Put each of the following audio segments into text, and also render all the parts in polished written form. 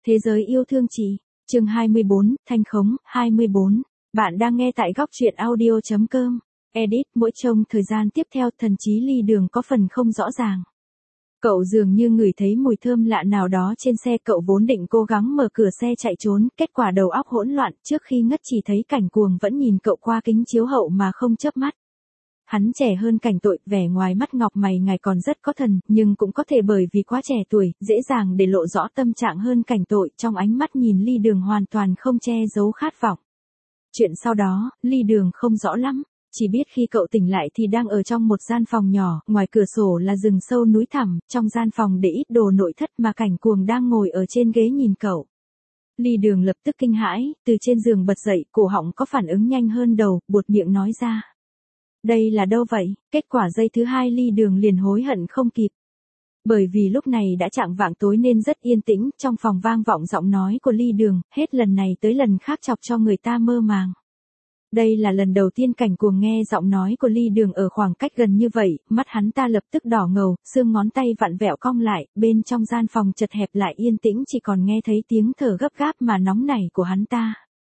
Thế giới yêu thương chị. Chương 24, Thanh khống, 24. Bạn đang nghe tại góc truyện audio.com. Edit, mỗi trong thời gian tiếp theo thần trí ly đường có phần không rõ ràng. Cậu dường như ngửi thấy mùi thơm lạ nào đó trên xe, cậu vốn định cố gắng mở cửa xe chạy trốn, kết quả đầu óc hỗn loạn, trước khi ngất chỉ thấy Cảnh Cuồng vẫn nhìn cậu qua kính chiếu hậu mà không chớp mắt. Hắn trẻ hơn Cảnh Tội, vẻ ngoài mắt ngọc mày ngài còn rất có thần, nhưng cũng có thể bởi vì quá trẻ tuổi, dễ dàng để lộ rõ tâm trạng hơn Cảnh Tội, trong ánh mắt nhìn ly đường hoàn toàn không che giấu khát vọng. Chuyện sau đó, ly đường không rõ lắm, chỉ biết khi cậu tỉnh lại thì đang ở trong một gian phòng nhỏ, ngoài cửa sổ là rừng sâu núi thẳm, trong gian phòng để ít đồ nội thất mà Cảnh Cuồng đang ngồi ở trên ghế nhìn cậu. Ly đường lập tức kinh hãi, từ trên giường bật dậy, cổ họng có phản ứng nhanh hơn đầu, buột miệng nói ra. Đây là đâu vậy? Kết quả giây thứ hai ly đường liền hối hận không kịp. Bởi vì lúc này đã chạng vạng tối nên rất yên tĩnh, trong phòng vang vọng giọng nói của ly đường, hết lần này tới lần khác chọc cho người ta mơ màng. Đây là lần đầu tiên Cảnh Cuồng nghe giọng nói của ly đường ở khoảng cách gần như vậy, mắt hắn ta lập tức đỏ ngầu, xương ngón tay vặn vẹo cong lại, bên trong gian phòng chật hẹp lại yên tĩnh chỉ còn nghe thấy tiếng thở gấp gáp mà nóng nảy của hắn ta.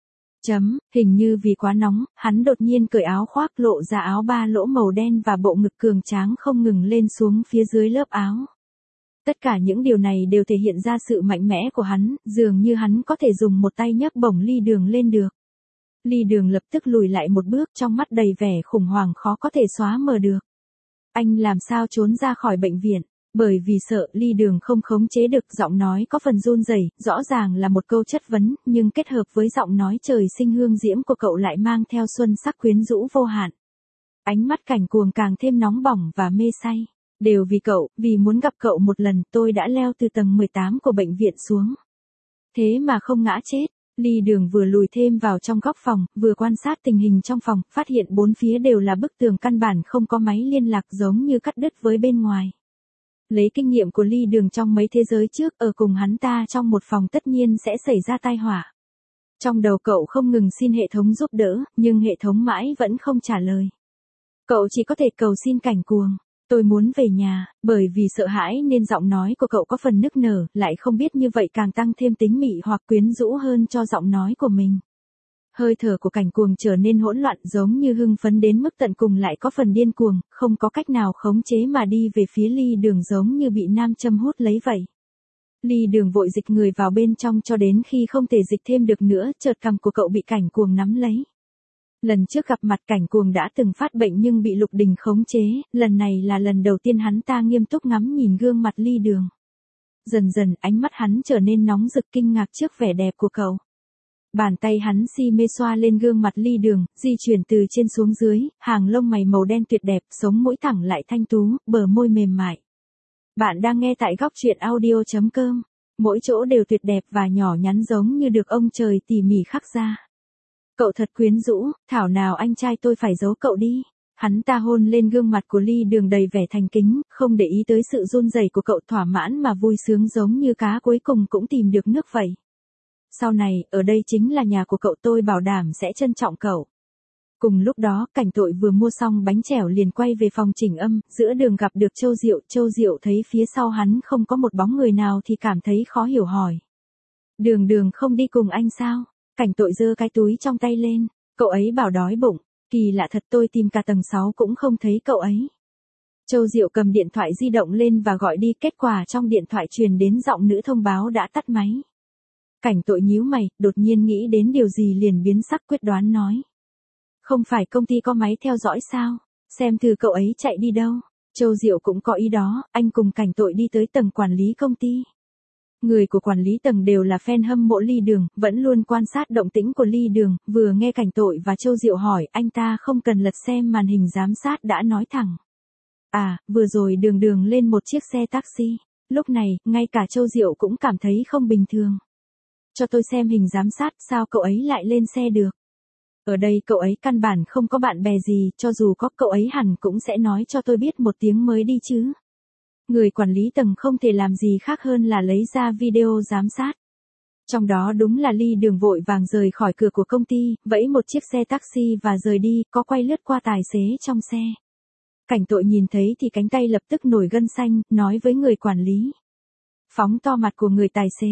Hình như vì quá nóng, hắn đột nhiên cởi áo khoác lộ ra áo ba lỗ màu đen và bộ ngực cường tráng không ngừng lên xuống phía dưới lớp áo. Tất cả những điều này đều thể hiện ra sự mạnh mẽ của hắn, dường như hắn có thể dùng một tay nhấc bổng ly đường lên được. Ly đường lập tức lùi lại một bước, trong mắt đầy vẻ khủng hoảng khó có thể xóa mờ được. Anh làm sao trốn ra khỏi bệnh viện? Bởi vì sợ, ly đường không khống chế được, giọng nói có phần run rẩy, rõ ràng là một câu chất vấn, nhưng kết hợp với giọng nói trời sinh hương diễm của cậu lại mang theo xuân sắc quyến rũ vô hạn. Ánh mắt Cảnh Cuồng càng thêm nóng bỏng và mê say. Đều vì cậu, vì muốn gặp cậu một lần, tôi đã leo từ tầng 18 của bệnh viện xuống. Thế mà không ngã chết. Ly đường vừa lùi thêm vào trong góc phòng, vừa quan sát tình hình trong phòng, phát hiện bốn phía đều là bức tường căn bản không có máy liên lạc, giống như cắt đứt với bên ngoài. Lấy kinh nghiệm của ly đường trong mấy thế giới trước, ở cùng hắn ta trong một phòng tất nhiên sẽ xảy ra tai họa. Trong đầu cậu không ngừng xin hệ thống giúp đỡ, nhưng hệ thống mãi vẫn không trả lời. Cậu chỉ có thể cầu xin Cảnh Cuồng. Tôi muốn về nhà, bởi vì sợ hãi nên giọng nói của cậu có phần nức nở, lại không biết như vậy càng tăng thêm tính mị hoặc quyến rũ hơn cho giọng nói của mình. Hơi thở của Cảnh Cuồng trở nên hỗn loạn, giống như hưng phấn đến mức tận cùng lại có phần điên cuồng, không có cách nào khống chế mà đi về phía ly đường giống như bị nam châm hút lấy vậy. Ly đường vội dịch người vào bên trong cho đến khi không thể dịch thêm được nữa, chợt cằm của cậu bị Cảnh Cuồng nắm lấy. Lần trước gặp mặt Cảnh Cuồng đã từng phát bệnh nhưng bị Lục Đình khống chế, lần này là lần đầu tiên hắn ta nghiêm túc ngắm nhìn gương mặt ly đường. Dần dần ánh mắt hắn trở nên nóng rực kinh ngạc trước vẻ đẹp của cậu. Bàn tay hắn si mê xoa lên gương mặt ly đường, di chuyển từ trên xuống dưới, hàng lông mày màu đen tuyệt đẹp, sống mũi thẳng lại thanh tú, bờ môi mềm mại. Bạn đang nghe tại góc truyện audio.com. Mỗi chỗ đều tuyệt đẹp và nhỏ nhắn giống như được ông trời tỉ mỉ khắc ra. Cậu thật quyến rũ, thảo nào anh trai tôi phải giấu cậu đi. Hắn ta hôn lên gương mặt của ly đường đầy vẻ thành kính, không để ý tới sự run rẩy của cậu, thỏa mãn mà vui sướng giống như cá cuối cùng cũng tìm được nước vậy. Sau này, ở đây chính là nhà của cậu, tôi bảo đảm sẽ trân trọng cậu. Cùng lúc đó, Cảnh Tội vừa mua xong bánh chèo liền quay về phòng chỉnh âm, giữa đường gặp được Châu Diệu thấy phía sau hắn không có một bóng người nào thì cảm thấy khó hiểu hỏi. Đường không đi cùng anh sao? Cảnh Tội giơ cái túi trong tay lên, cậu ấy bảo đói bụng, kỳ lạ thật, tôi tìm cả tầng 6 cũng không thấy cậu ấy. Châu Diệu cầm điện thoại di động lên và gọi đi, kết quả trong điện thoại truyền đến giọng nữ thông báo đã tắt máy. Cảnh Tội nhíu mày, đột nhiên nghĩ đến điều gì liền biến sắc, quyết đoán nói. Không phải công ty có máy theo dõi sao, xem thử cậu ấy chạy đi đâu. Châu Diệu cũng có ý đó, anh cùng Cảnh Tội đi tới tầng quản lý công ty. Người của quản lý tầng đều là fan hâm mộ ly đường, vẫn luôn quan sát động tĩnh của ly đường, vừa nghe Cảnh Tội và Châu Diệu hỏi, anh ta không cần lật xem màn hình giám sát đã nói thẳng. À, vừa rồi đường lên một chiếc xe taxi. Lúc này, ngay cả Châu Diệu cũng cảm thấy không bình thường. Cho tôi xem hình giám sát, sao cậu ấy lại lên xe được? Ở đây cậu ấy căn bản không có bạn bè gì, cho dù có cậu ấy hẳn cũng sẽ nói cho tôi biết một tiếng mới đi chứ. Người quản lý tầng không thể làm gì khác hơn là lấy ra video giám sát. Trong đó đúng là ly đường vội vàng rời khỏi cửa của công ty, vẫy một chiếc xe taxi và rời đi, có quay lướt qua tài xế trong xe. Cảnh Tội nhìn thấy thì cánh tay lập tức nổi gân xanh, nói với người quản lý. Phóng to mặt của người tài xế.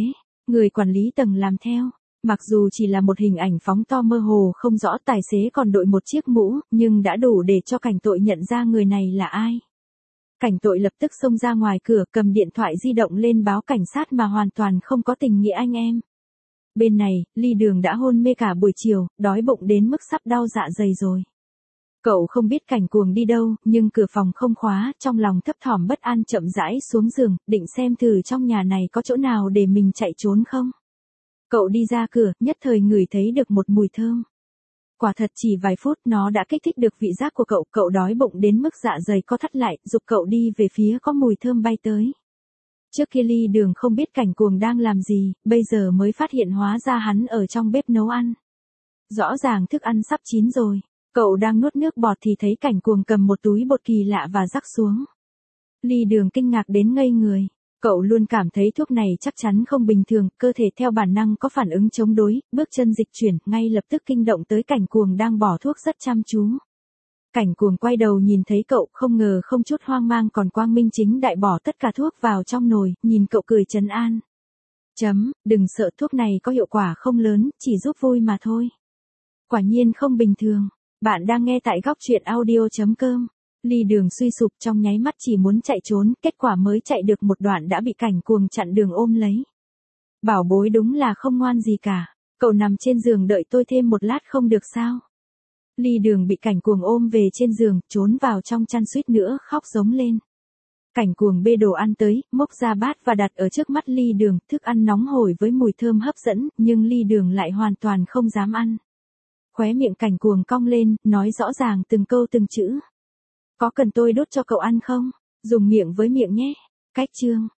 Người quản lý tầng làm theo. Mặc dù chỉ là một hình ảnh phóng to mơ hồ không rõ, tài xế còn đội một chiếc mũ, nhưng đã đủ để cho cảnh tội nhận ra người này là ai. Cảnh tội lập tức xông ra ngoài cửa, cầm điện thoại di động lên báo cảnh sát mà hoàn toàn không có tình nghĩa anh em. Bên này, Ly Đường đã hôn mê cả buổi chiều, đói bụng đến mức sắp đau dạ dày rồi. Cậu không biết Cảnh Cuồng đi đâu, nhưng cửa phòng không khóa, trong lòng thấp thỏm bất an chậm rãi xuống giường, định xem thử trong nhà này có chỗ nào để mình chạy trốn không. Cậu đi ra cửa, nhất thời ngửi thấy được một mùi thơm. Quả thật chỉ vài phút nó đã kích thích được vị giác của cậu đói bụng đến mức dạ dày co thắt lại, giục cậu đi về phía có mùi thơm bay tới. Trước kia Ly Đường không biết Cảnh Cuồng đang làm gì, bây giờ mới phát hiện hóa ra hắn ở trong bếp nấu ăn. Rõ ràng thức ăn sắp chín rồi, cậu đang nuốt nước bọt thì thấy Cảnh Cuồng cầm một túi bột kỳ lạ và rắc xuống. Ly Đường kinh ngạc đến ngây người. Cậu luôn cảm thấy thuốc này chắc chắn không bình thường, cơ thể theo bản năng có phản ứng chống đối, bước chân dịch chuyển, ngay lập tức kinh động tới Cảnh Cuồng đang bỏ thuốc rất chăm chú. Cảnh Cuồng quay đầu nhìn thấy cậu, không ngờ không chút hoang mang còn quang minh chính đại bỏ tất cả thuốc vào trong nồi, nhìn cậu cười trấn an. Đừng sợ, thuốc này có hiệu quả không lớn, chỉ giúp vui mà thôi. Quả nhiên không bình thường. Bạn đang nghe tại góc truyện audio.com. Ly Đường suy sụp trong nháy mắt chỉ muốn chạy trốn, kết quả mới chạy được một đoạn đã bị Cảnh Cuồng chặn đường ôm lấy. Bảo bối đúng là không ngoan gì cả, cậu nằm trên giường đợi tôi thêm một lát không được sao? Ly Đường bị Cảnh Cuồng ôm về trên giường, trốn vào trong chăn suýt nữa khóc giống lên. Cảnh Cuồng bê đồ ăn tới, múc ra bát và đặt ở trước mắt Ly Đường, thức ăn nóng hổi với mùi thơm hấp dẫn, nhưng Ly Đường lại hoàn toàn không dám ăn. Khóe miệng Cảnh Cuồng cong lên, nói rõ ràng từng câu từng chữ. Có cần tôi đút cho cậu ăn không? Dùng miệng với miệng nhé. Cách chương.